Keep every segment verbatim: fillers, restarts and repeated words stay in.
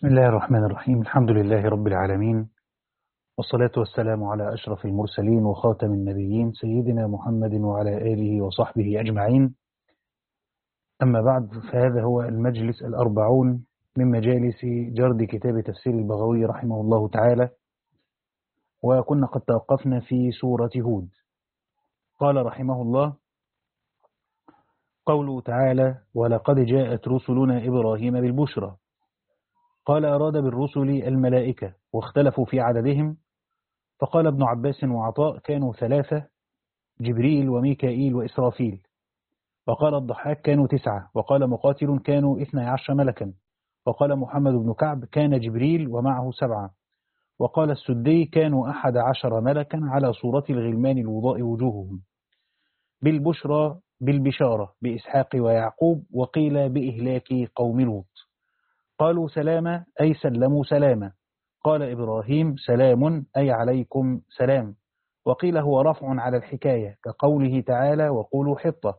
بسم الله الرحمن الرحيم. الحمد لله رب العالمين، والصلاة والسلام على أشرف المرسلين وخاتم النبيين سيدنا محمد وعلى آله وصحبه أجمعين. أما بعد، فهذا هو المجلس الأربعون من مجالس جرد كتاب تفسير البغوي رحمه الله تعالى، وكنا قد توقفنا في سورة هود. قال رحمه الله: قوله تعالى: ولقد جاءت رسلنا إبراهيم بالبشرى. قال: أراد بالرسل الملائكة، واختلفوا في عددهم، فقال ابن عباس وعطاء: كانوا ثلاثة، جبريل وميكائيل وإسرافيل. وقال الضحاك: كانوا تسعة. وقال مقاتل: كانوا اثني عشر ملكا. وقال محمد بن كعب: كان جبريل ومعه سبعة. وقال السدي: كانوا أحد عشر ملكا على صورة الغلمان الوضاء وجوههم، بالبشرى بالبشارة بإسحاق ويعقوب، وقيل بإهلاك قوم لوط. قالوا سلاما، أي سلموا سلاما. قال إبراهيم: سلام، أي عليكم سلام. وقيل هو رفع على الحكاية كقوله تعالى: وقولوا حطة.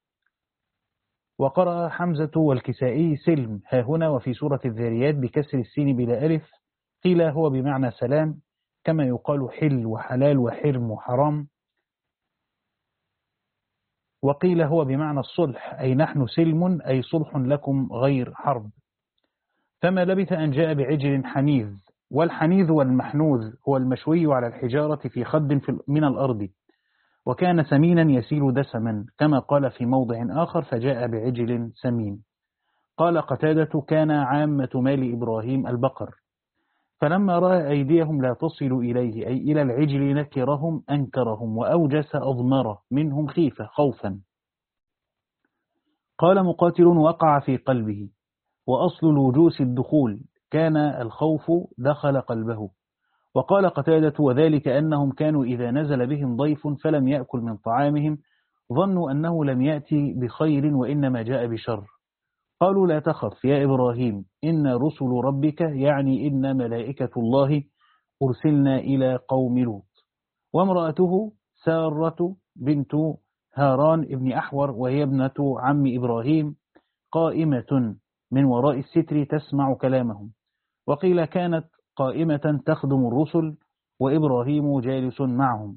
وقرأ حمزة والكسائي: سلم ها هنا وفي سورة الذاريات بكسر السين بلا ألف. قيل هو بمعنى سلام، كما يقال حل وحلال وحرم وحرام. وقيل هو بمعنى الصلح، أي نحن سلم، أي صلح لكم غير حرب. فما لبث أن جاء بعجل حنيذ. والحنيذ والمحنوذ هو المشوي على الحجارة في خد من الأرض، وكان سمينا يسيل دسما، كما قال في موضع آخر: فجاء بعجل سمين. قال قتادة: كان عامة مال إبراهيم البقر، فلما رأى أيديهم لا تصل إليه، أي إلى العجل، نكرهم أنكرهم وأوجس أضمر منهم خيفة خوفا. قال مقاتل: وقع في قلبه، وأصل الوجوس الدخول، كان الخوف دخل قلبه. وقال قتادة: وذلك أنهم كانوا إذا نزل بهم ضيف فلم يأكل من طعامهم ظنوا أنه لم يأتي بخير وإنما جاء بشر. قالوا: لا تخف يا إبراهيم، إن رسل ربك، يعني إن ملائكة الله، أرسلنا إلى قوم لوط. وامرأته سارة بنت هاران ابن أحور، وهي ابنة عم إبراهيم، قائمة من وراء الستر تسمع كلامهم. وقيل كانت قائمة تخدم الرسل، وإبراهيم جالس معهم.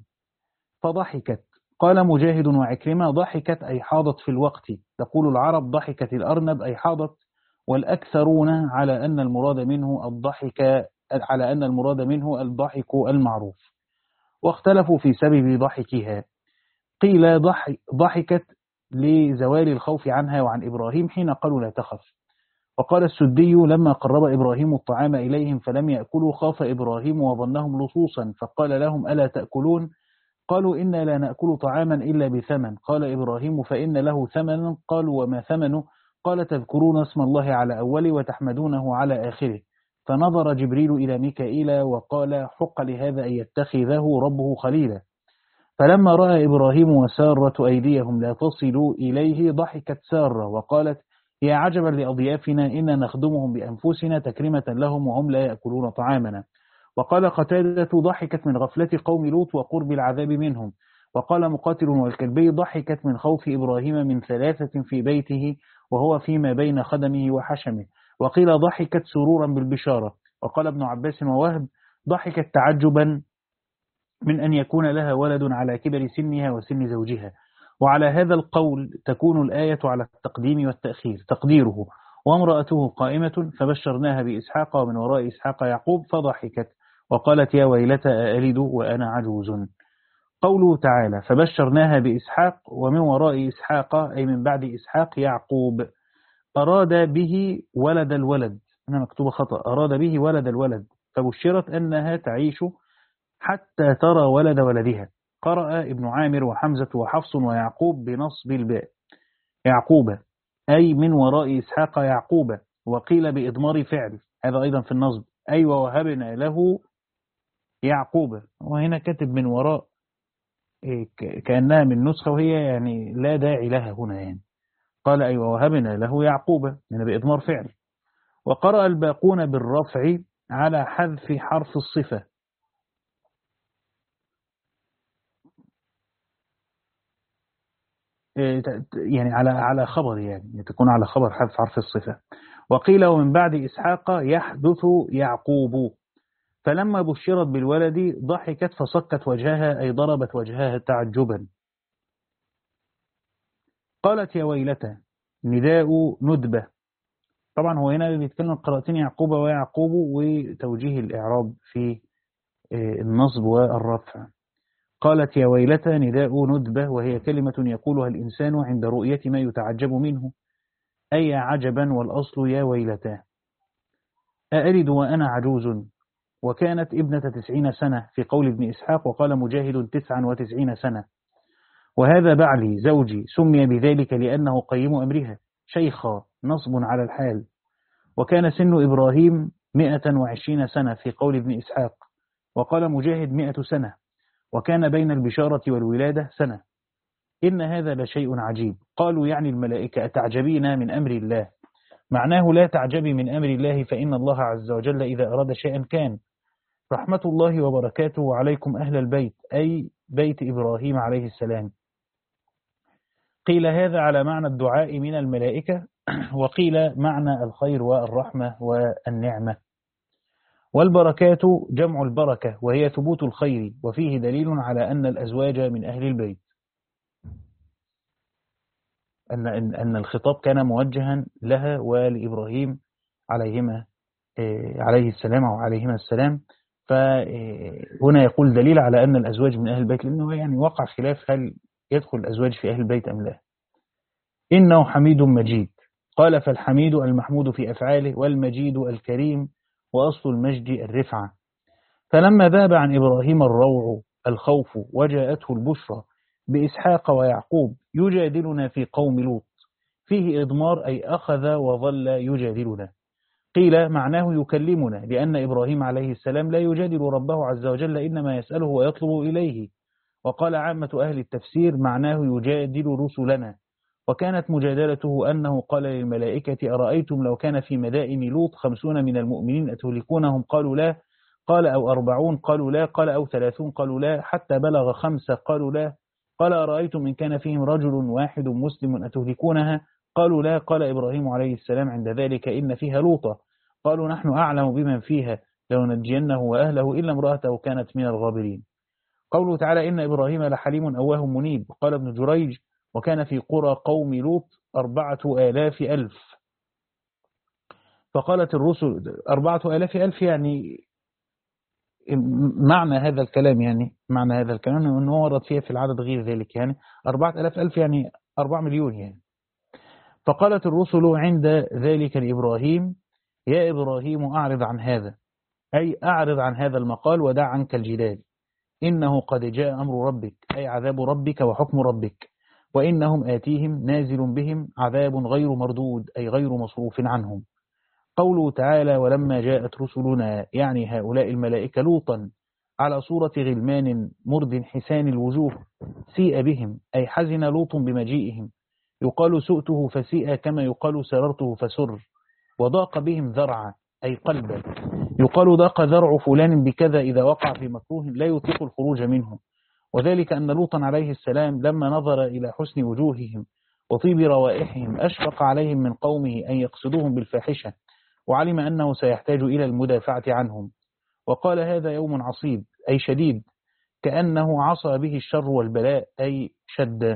فضحكت. قال مجاهد وعكرمة: ضحكت أي حاضت في الوقت. تقول العرب: ضحكت الأرنب، أي حاضت. والأكثرون على أن المراد منه الضحك على أن المراد منه الضحك المعروف، واختلفوا في سبب ضحكها. قيل ضحكت لزوال الخوف عنها وعن إبراهيم حين قالوا: لا تخف. وقال السدي: لما قرب إبراهيم الطعام إليهم فلم يأكلوا، خاف إبراهيم وظنهم لصوصا، فقال لهم: ألا تأكلون؟ قالوا: إنا لا نأكل طعاما إلا بثمن. قال إبراهيم: فإن له ثمنا. قالوا: وما ثمنه؟ قال: تذكرون اسم الله على أوله وتحمدونه على آخره. فنظر جبريل إلى ميكائيل وقال: حق لهذا أن يتخذه ربه خليلا. فلما رأى إبراهيم وسارة أيديهم لا تصل إليه، ضحكت سارة وقالت: يا عجبا لأضيافنا، إنا نخدمهم بأنفسنا تكرمة لهم وهم لا يأكلون طعامنا. وقال قتادة: ضحكت من غفلة قوم لوط وقرب العذاب منهم. وقال مقاتل والكلبي: ضحكت من خوف إبراهيم من ثلاثة في بيته وهو فيما بين خدمه وحشمه. وقيل ضحكت سرورا بالبشارة. وقال ابن عباس ووهب: ضحكت تعجبا من أن يكون لها ولد على كبر سنها وسن زوجها. وعلى هذا القول تكون الآية على التقديم والتأخير. تقديره: وامرأته قائمة فبشرناها بإسحاق ومن وراء إسحاق يعقوب، فضحكت وقالت: يا ويلتى أألد وأنا عجوز. قوله تعالى: فبشرناها بإسحاق ومن وراء إسحاق، أي من بعد إسحاق يعقوب. أراد به ولد الولد، أنا مكتوب خطأ، أراد به ولد الولد، فبشرت أنها تعيش حتى ترى ولد ولدها. قرأ ابن عامر وحمزة وحفص ويعقوب بنصب الباء، يعقوب، أي من وراء إسحاق يعقوب. وقيل بإضمار فعل، هذا أيضا في النصب، أي ووهبنا له يعقوب. وهنا كاتب من وراء كأنها من نسخة، وهي يعني لا داعي لها هنا يعني. قال: أي ووهبنا له يعقوب، من بإضمار فعل. وقرأ الباقون بالرفع على حذف حرف الصفة، يعني على على خبر، يعني تكون على خبر حذف حرف الصفة. وقيل ومن بعد إسحاق يحدث يعقوب. فلما بشرت بالولد ضحكت فصكت وجهها أي ضربت وجهها تعجبا. قالت يا ويلته نداء ندبة. طبعا هو هنا بيتكلم قراءتين يعقوب ويعقوب وتوجيه الإعراب في النصب والرفع. قالت يا ويلته نداء ندبة، وهي كلمة يقولها الإنسان عند رؤية ما يتعجب منه، أي عجبا، والأصل يا ويلته. أألد وأنا عجوز، وكانت ابنة تسعين سنة في قول ابن إسحاق، وقال مجاهد تسعا وتسعين سنة. وهذا بعلي زوجي سمي بذلك لأنه قيم أمرها، شيخا نصب على الحال. وكان سن إبراهيم مئة وعشرين سنة في قول ابن إسحاق، وقال مجاهد مئة سنة، وكان بين البشارة والولادة سنة. إن هذا لشيء عجيب. قالوا يعني الملائكة أتعجبين من أمر الله، معناه لا تعجبي من أمر الله فإن الله عز وجل إذا أراد شيئا كان. رحمة الله وبركاته عليكم أهل البيت، أي بيت إبراهيم عليه السلام. قيل هذا على معنى الدعاء من الملائكة، وقيل معنى الخير والرحمة والنعمة. والبركات جمع البركة، وهي ثبوت الخير، وفيه دليل على أن الأزواج من أهل البيت، أن أن الخطاب كان موجها لها ولإبراهيم عليهما عليه السلام أو عليهما السلام. فهنا يقول دليل على أن الأزواج من أهل البيت، لأنه يعني وقع خلاف هل يدخل الأزواج في أهل البيت أم لا. إنه حميد مجيد. قال فالحميد المحمود في أفعاله، والمجيد الكريم، وأصل المجد الرفعة. فلما ذهب عن إبراهيم الروع الخوف وجاءته البشرى بإسحاق ويعقوب يجادلنا في قوم لوط، فيه إضمار أي أخذ وظل يجادلنا. قيل معناه يكلمنا، لأن إبراهيم عليه السلام لا يجادل ربه عز وجل، إنما يسأله ويطلب إليه. وقال عامة أهل التفسير معناه يجادل رسلنا. وكانت مجادلته أنه قال للملائكة أرأيتم لو كان في مدائن لوط خمسون من المؤمنين أتهلكونهم؟ قالوا لا. قال أو أربعون؟ قالوا لا. قال أو ثلاثون؟ قالوا لا. حتى بلغ خمسة؟ قالوا لا. قال أرأيتم إن كان فيهم رجل واحد مسلم أتهلكونها؟ قالوا لا. قال إبراهيم عليه السلام عند ذلك إن فيها لوطا. قالوا نحن أعلم بمن فيها لو نجينه وأهله إلا امرأته كانت من الغابرين. قوله تعالى إن إبراهيم لحليم أواه منيب. قال ابن جريج وكان في قرى قوم لوط أربعة آلاف ألف. فقالت الرسل أربعة آلاف ألف، يعني معنى هذا الكلام يعني معنى هذا الكلام أنه ورد فيها في العدد غير ذلك، يعني أربعة آلاف ألف يعني أربعة مليون يعني. فقالت الرسل عند ذلك لإبراهيم يا إبراهيم أعرض عن هذا، أي أعرض عن هذا المقال ودع عنك الجدال، إنه قد جاء أمر ربك، أي عذاب ربك وحكم ربك، وإنهم آتيهم نازل بهم عذاب غير مردود، أي غير مصروف عنهم. قوله تعالى ولما جاءت رسلنا، يعني هؤلاء الملائكة لوطا على صورة غلمان مرد حسان الوجوه، سيء بهم، أي حزن لوط بمجيئهم. يقال سؤته فسيء كما يقال سررته فسر. وضاق بهم ذرعا أي قلبا. يقال ضاق ذرع فلان بكذا إذا وقع في مكروه لا يطيق الخروج منه. وذلك أن لوطا عليه السلام لما نظر إلى حسن وجوههم وطيب روائحهم أشفق عليهم من قومه أن يقصدوهم بالفاحشة، وعلم أنه سيحتاج إلى المدافعة عنهم. وقال هذا يوم عصيب أي شديد، كأنه عصى به الشر والبلاء أي شد.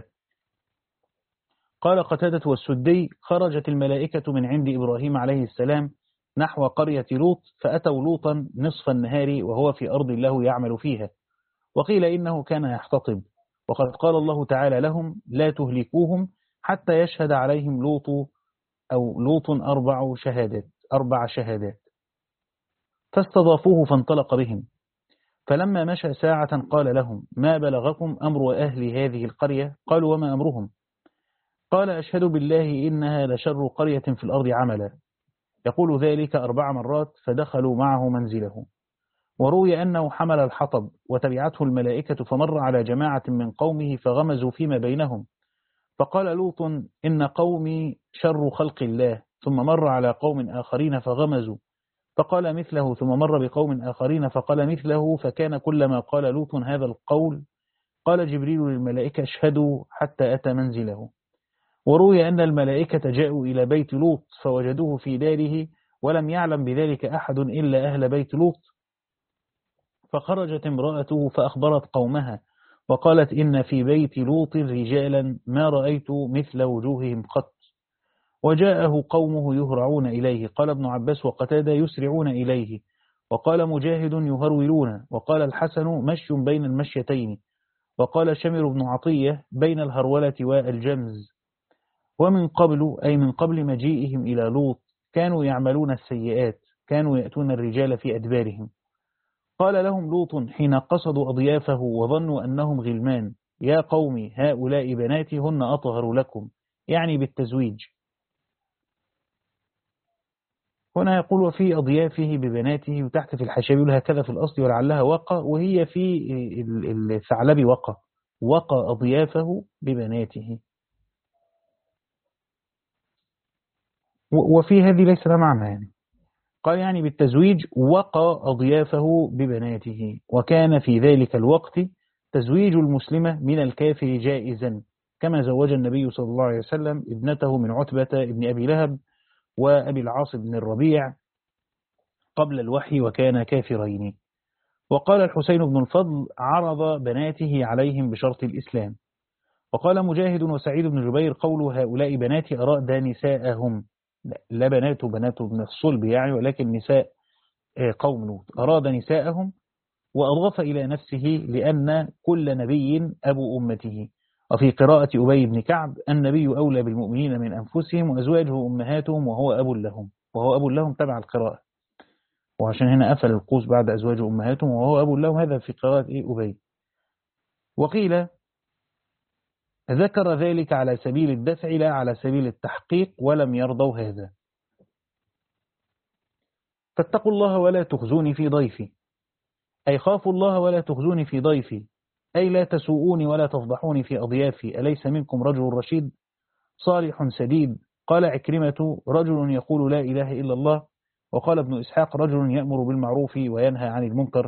قال قتادة والسدي خرجت الملائكة من عند إبراهيم عليه السلام نحو قرية لوط، فأتوا لوطا نصف النهار وهو في أرض له يعمل فيها. وقيل إنه كان يحتطب. وقد قال الله تعالى لهم لا تهلكوهم حتى يشهد عليهم لوط أو لوط أربع شهادات أربع شهادات. فاستضافوه فانطلق بهم. فلما مشى ساعة قال لهم ما بلغكم أمر أهل هذه القرية؟ قالوا وما أمرهم؟ قال أشهد بالله إنها لشر قرية في الأرض عملا. يقول ذلك أربع مرات فدخلوا معه منزله. وروي أنه حمل الحطب وتبعته الملائكة فمر على جماعة من قومه فغمزوا فيما بينهم، فقال لوط إن قومي شر خلق الله، ثم مر على قوم آخرين فغمزوا فقال مثله، ثم مر بقوم آخرين فقال مثله، فكان كلما قال لوط هذا القول قال جبريل للملائكة اشهدوا حتى أتى منزله. وروي أن الملائكة جاءوا إلى بيت لوط فوجدوه في داره ولم يعلم بذلك أحد إلا أهل بيت لوط، فخرجت امرأته فأخبرت قومها وقالت إن في بيت لوط رجالا ما رأيت مثل وجوههم قط، وجاءه قومه يهرعون إليه. قال ابن عباس وقتادة يسرعون إليه، وقال مجاهد يهرولون، وقال الحسن مشي بين المشيتين، وقال شمر بن عطية بين الهرولة والجمز. ومن قبل أي من قبل مجيئهم إلى لوط كانوا يعملون السيئات، كانوا يأتون الرجال في أدبارهم. قال لهم لوط حين قصدوا أضيافه وظنوا أنهم غلمان يا قوم هؤلاء بناتي هن أطهر لكم، يعني بالتزويج. هنا يقول وفي أضيافه ببناته، وتحت في الحاشية يقول هكذا في الأصل ولعلها وقى، وهي في الثعلبي وقى وقى أضيافه ببناته، وفي هذه ليس لها معنى يعني. قال يعني بالتزويج وقى أضيافه ببناته، وكان في ذلك الوقت تزويج المسلمة من الكافر جائزا، كما زوج النبي صلى الله عليه وسلم ابنته من عتبة ابن أبي لهب وأبي العاص بن الربيع قبل الوحي وكان كافرين. وقال الحسين بن الفضل عرض بناته عليهم بشرط الإسلام. وقال مجاهد وسعيد بن جبير قول هؤلاء بناتي أراد نساءهم، لا بنات بنات من الصلب يعني، ولكن نساء قوم لوط، أراد نساءهم، وأضاف إلى نفسه لأن كل نبي أبو أمته. وفي قراءة أبي بن كعب النبي أولى بالمؤمنين من أنفسهم وأزواجه أمهاتهم وهو أب لهم، وهو أب لهم تبع القراءة، وعشان هنا قفل القوس بعد أزواج أمهاتهم وهو أب لهم، هذا في قراءة إيه أبي. وقيل ذكر ذلك على سبيل الدفع لا على سبيل التحقيق، ولم يرضوا هذا. فاتقوا الله ولا تخزوني في ضيفي، أي خافوا الله ولا تخزوني في ضيفي، أي لا تسوءوني ولا تفضحوني في أضيافي، أليس منكم رجل رشيد صالح سديد؟ قال عكرمة رجل يقول لا إله إلا الله. وقال ابن إسحاق رجل يأمر بالمعروف وينهى عن المنكر.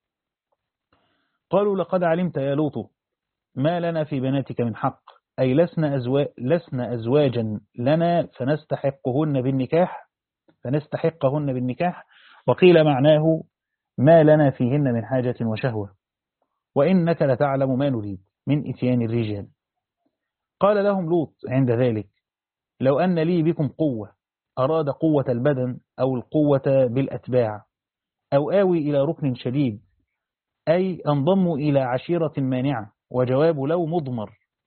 قالوا لقد علمت يا لوط ما لنا في بناتك من حق، أي لسنا, أزوا... لسنا أزواجا لنا فنستحقهن بالنكاح فنستحقهن بالنكاح. وقيل معناه ما لنا فيهن من حاجة وشهوة، وإنك لتعلم ما نريد من إتيان الرجال. قال لهم لوط عند ذلك لو أن لي بكم قوة، أراد قوة البدن أو القوة بالأتباع، أو آوي إلى ركن شديد، أي انضموا إلى عشيرة مانعة. وجواب لو مضمر،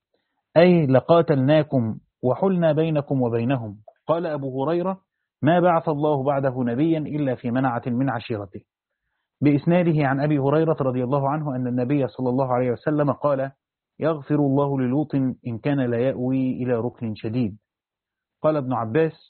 أي لقاتلناكم وحلنا بينكم وبينهم. قال أبو هريرة ما بعث الله بعده نبيا إلا في منعة من عشيرته، بإسناده عن أبي هريرة رضي الله عنه أن النبي صلى الله عليه وسلم قال يغفر الله للوط إن كان لا يأوي إلى ركن شديد. قال ابن عباس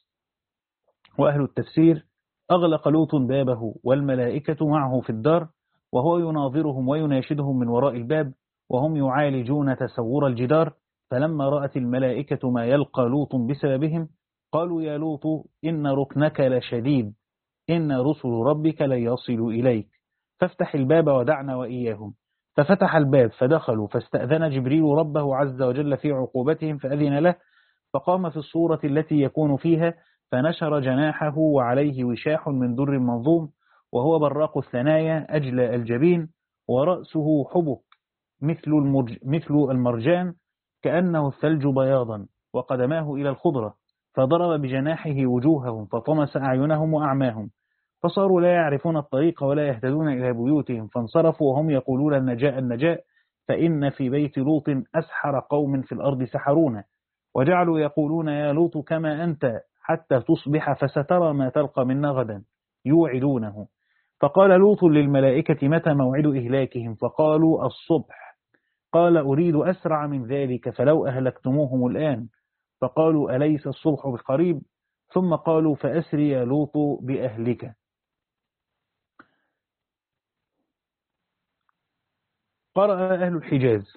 وأهل التفسير أغلق لوط بابه والملائكة معه في الدار، وهو يناظرهم ويناشدهم من وراء الباب وهم يعالجون تسور الجدار. فلما رأت الملائكة ما يلقى لوط بسببهم قالوا يا لوط إن ركنك لشديد، إن رسل ربك ليصلوا إليك، فافتح الباب ودعنا وإياهم. ففتح الباب فدخلوا، فاستأذن جبريل ربه عز وجل في عقوبتهم فأذن له، فقام في الصورة التي يكون فيها، فنشر جناحه وعليه وشاح من در منظوم، وهو براق الثنايا أجلى الجبين، ورأسه حبك مثل, المرج مثل المرجان كأنه الثلج بياضا، وقدماه إلى الخضرة، فضرب بجناحه وجوههم فطمس أعينهم وأعماهم، فصاروا لا يعرفون الطريق ولا يهتدون إلى بيوتهم، فانصرفوا وهم يقولون النجاء النجاء، فإن في بيت لوط أسحر قوم في الأرض سحرونا، وجعلوا يقولون يا لوط كما أنت حتى تصبح فسترى ما تلقى منا غدا، يوعدونه. فقال لوط للملائكة متى موعد إهلاكهم؟ فقالوا الصبح. قال أريد أسرع من ذلك فلو أهلكتموهم الآن. فقالوا أليس الصبح بقريب؟ ثم قالوا فأسري يا لوط بأهلك. قرأ أهل الحجاز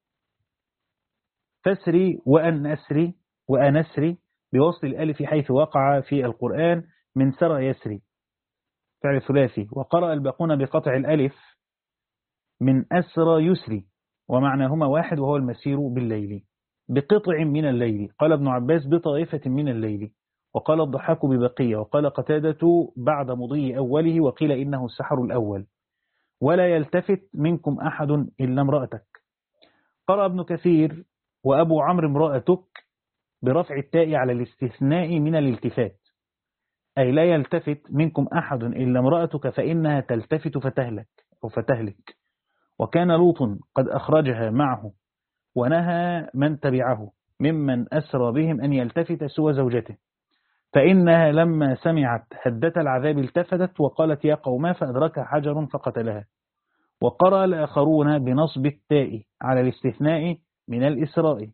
فاسري وأن أسري وأن أسري بوصل الألف حيث وقع في القرآن من سرى يسري فعل ثلاثي. وقرأ الباقون بقطع الألف من أسرى يسري، ومعناهما واحد وهو المسير بالليل. بقطع من الليل، قال ابن عباس بطائفة من الليل، وقال الضحاك ببقية، وقال قتادة بعد مضي أوله، وقيل إنه السحر الأول. ولا يلتفت منكم أحد إلا امرأتك. قرأ ابن كثير وأبو عمرو امرأتك برفع التاء على الاستثناء من الالتفات، أي لا يلتفت منكم أحد إلا امرأتك فإنها تلتفت فتهلك أو فتهلك. وكان لوط قد أخرجها معه ونهى من تبعه ممن أسرى بهم أن يلتفت سوى زوجته، فإنها لما سمعت هدة العذاب التفتت وقالت يا قوما، فأدركها حجر فقتلها. وقرأ الآخرون بنصب التاء على الاستثناء من الإسراء.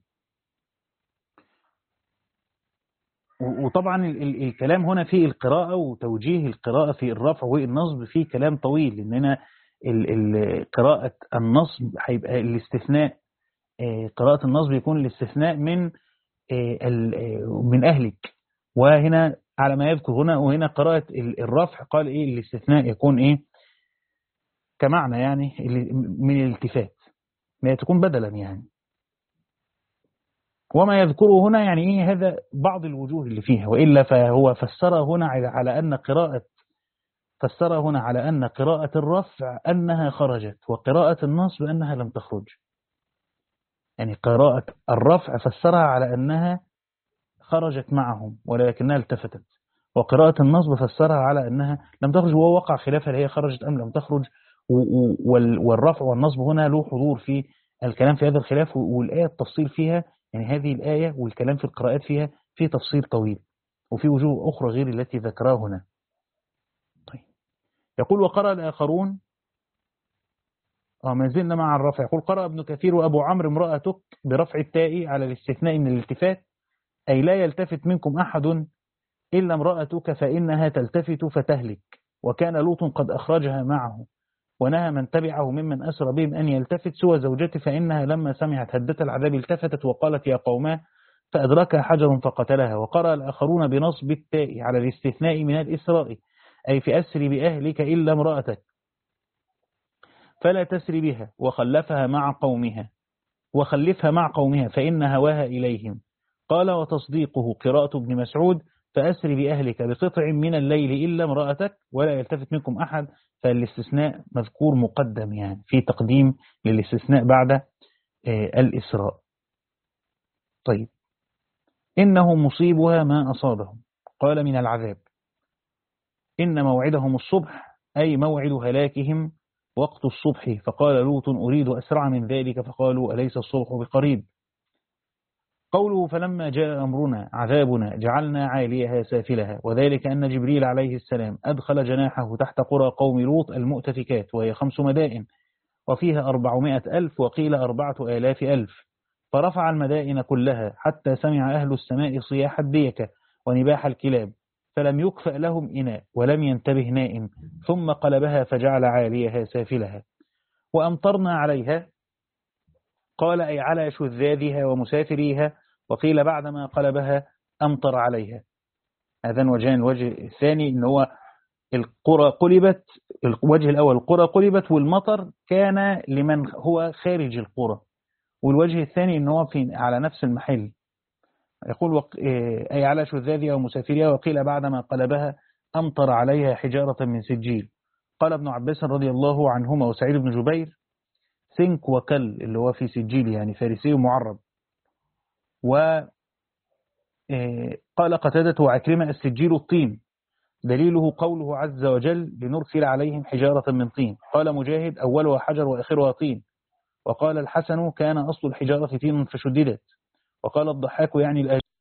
وطبعا الكلام هنا في القراءة وتوجيه القراءة في الرفع والنصب فيه كلام طويل، لأننا قراءة النصب هيبقى الاستثناء، قراءة النصب يكون الاستثناء من من أهلك، وهنا على ما يذكر هنا، وهنا قراءة الرفع قال إيه الاستثناء يكون إيه كمعنى يعني من الالتفات، ما تكون بدلا يعني. وما يذكره هنا يعني إيه هذا بعض الوجوه اللي فيها، وإلا فهو فسر هنا على أن قراءة فسر هنا على أن قراءة الرفع أنها خرجت، وقراءة النصب أنها لم تخرج. يعني قراءة الرفع فسرها على أنها خرجت معهم ولكنها التفتت، وقراءة النصب فسرها على أنها لم تخرج، وهو وقع خلافها هي خرجت أم لم تخرج. والرفع والنصب هنا له حضور في الكلام في هذا الخلاف، والآية التفصيل فيها يعني هذه الآية والكلام في القراءات فيها في تفصيل طويل، وفي وجوه أخرى غير التي ذكرها هنا. طيب. يقول وقرأ الآخرون آه ما زلنا مع الرفع. يقول قرأ ابن كثير وأبو عمرو امرأتك برفع التاء على الاستثناء من الالتفات، أي لا يلتفت منكم أحد إلا امرأتك فإنها تلتفت فتهلك. وكان لوط قد أخرجها معه ونهى من تبعه ممن أسر بهم أن يلتفت سوى زوجته، فإنها لما سمعت هدة العذاب التفتت وقالت يا قوما، فأدركها حجر فقتلها. وقرأ الآخرون بنصب التاء على الاستثناء من الإسراء، أي في أسر بأهلك إلا امرأتك فلا تسري بها، وخلفها مع قومها وخلفها مع قومها فإن هواها إليهم. قال وتصديقه قراءة ابن مسعود فأسر بأهلك بقطع من الليل إلا امرأتك ولا يلتفت منكم أحد، فالاستثناء مذكور مقدم يعني في تقديم للاستثناء بعد آه الإسراء. طيب. إنه مصيبها ما أصابهم، قال من العذاب. إن موعدهم الصبح، أي موعد هلاكهم وقت الصبح. فقال لوط أريد أسرع من ذلك، فقالوا أليس الصبح بقريب. قوله فلما جاء أمرنا عذابنا جعلنا عاليها سافلها، وذلك أن جبريل عليه السلام أدخل جناحه تحت قرى قوم لوط المؤتفكات، وهي خمس مدائن وفيها أربعمائة ألف، وقيل أربعة آلاف ألف، فرفع المدائن كلها حتى سمع أهل السماء صياح الديكة ونباح الكلاب، فلم يكفأ لهم إناء ولم ينتبه نائم، ثم قلبها فجعل عاليها سافلها. وأمطرنا عليها، قال أي على شذاذها ومسافريها، وقيل بعدما قلبها أمطر عليها. هذا وجهان. الوجه الثاني إن هو القرى قلبت، الوجه الأول القرى قلبت والمطر كان لمن هو خارج القرى، والوجه الثاني إن هو في على نفس المحل. يقول وق... أي على شذاذها ومسافريها، وقيل بعدما قلبها أمطر عليها حجارة من سجيل. قال ابن عباس رضي الله عنهما وسعيد بن جبير سنك وكل اللي هو في سجيل يعني فارسي معرب. وقال قتادة وعكرمة السجيل الطين، دليله قوله عز وجل لنرسل عليهم حجارة من طين. قال مجاهد أولها حجر وآخرها طين. وقال الحسن كان أصل الحجارة طين فشددت. وقال الضحاك يعني الأجل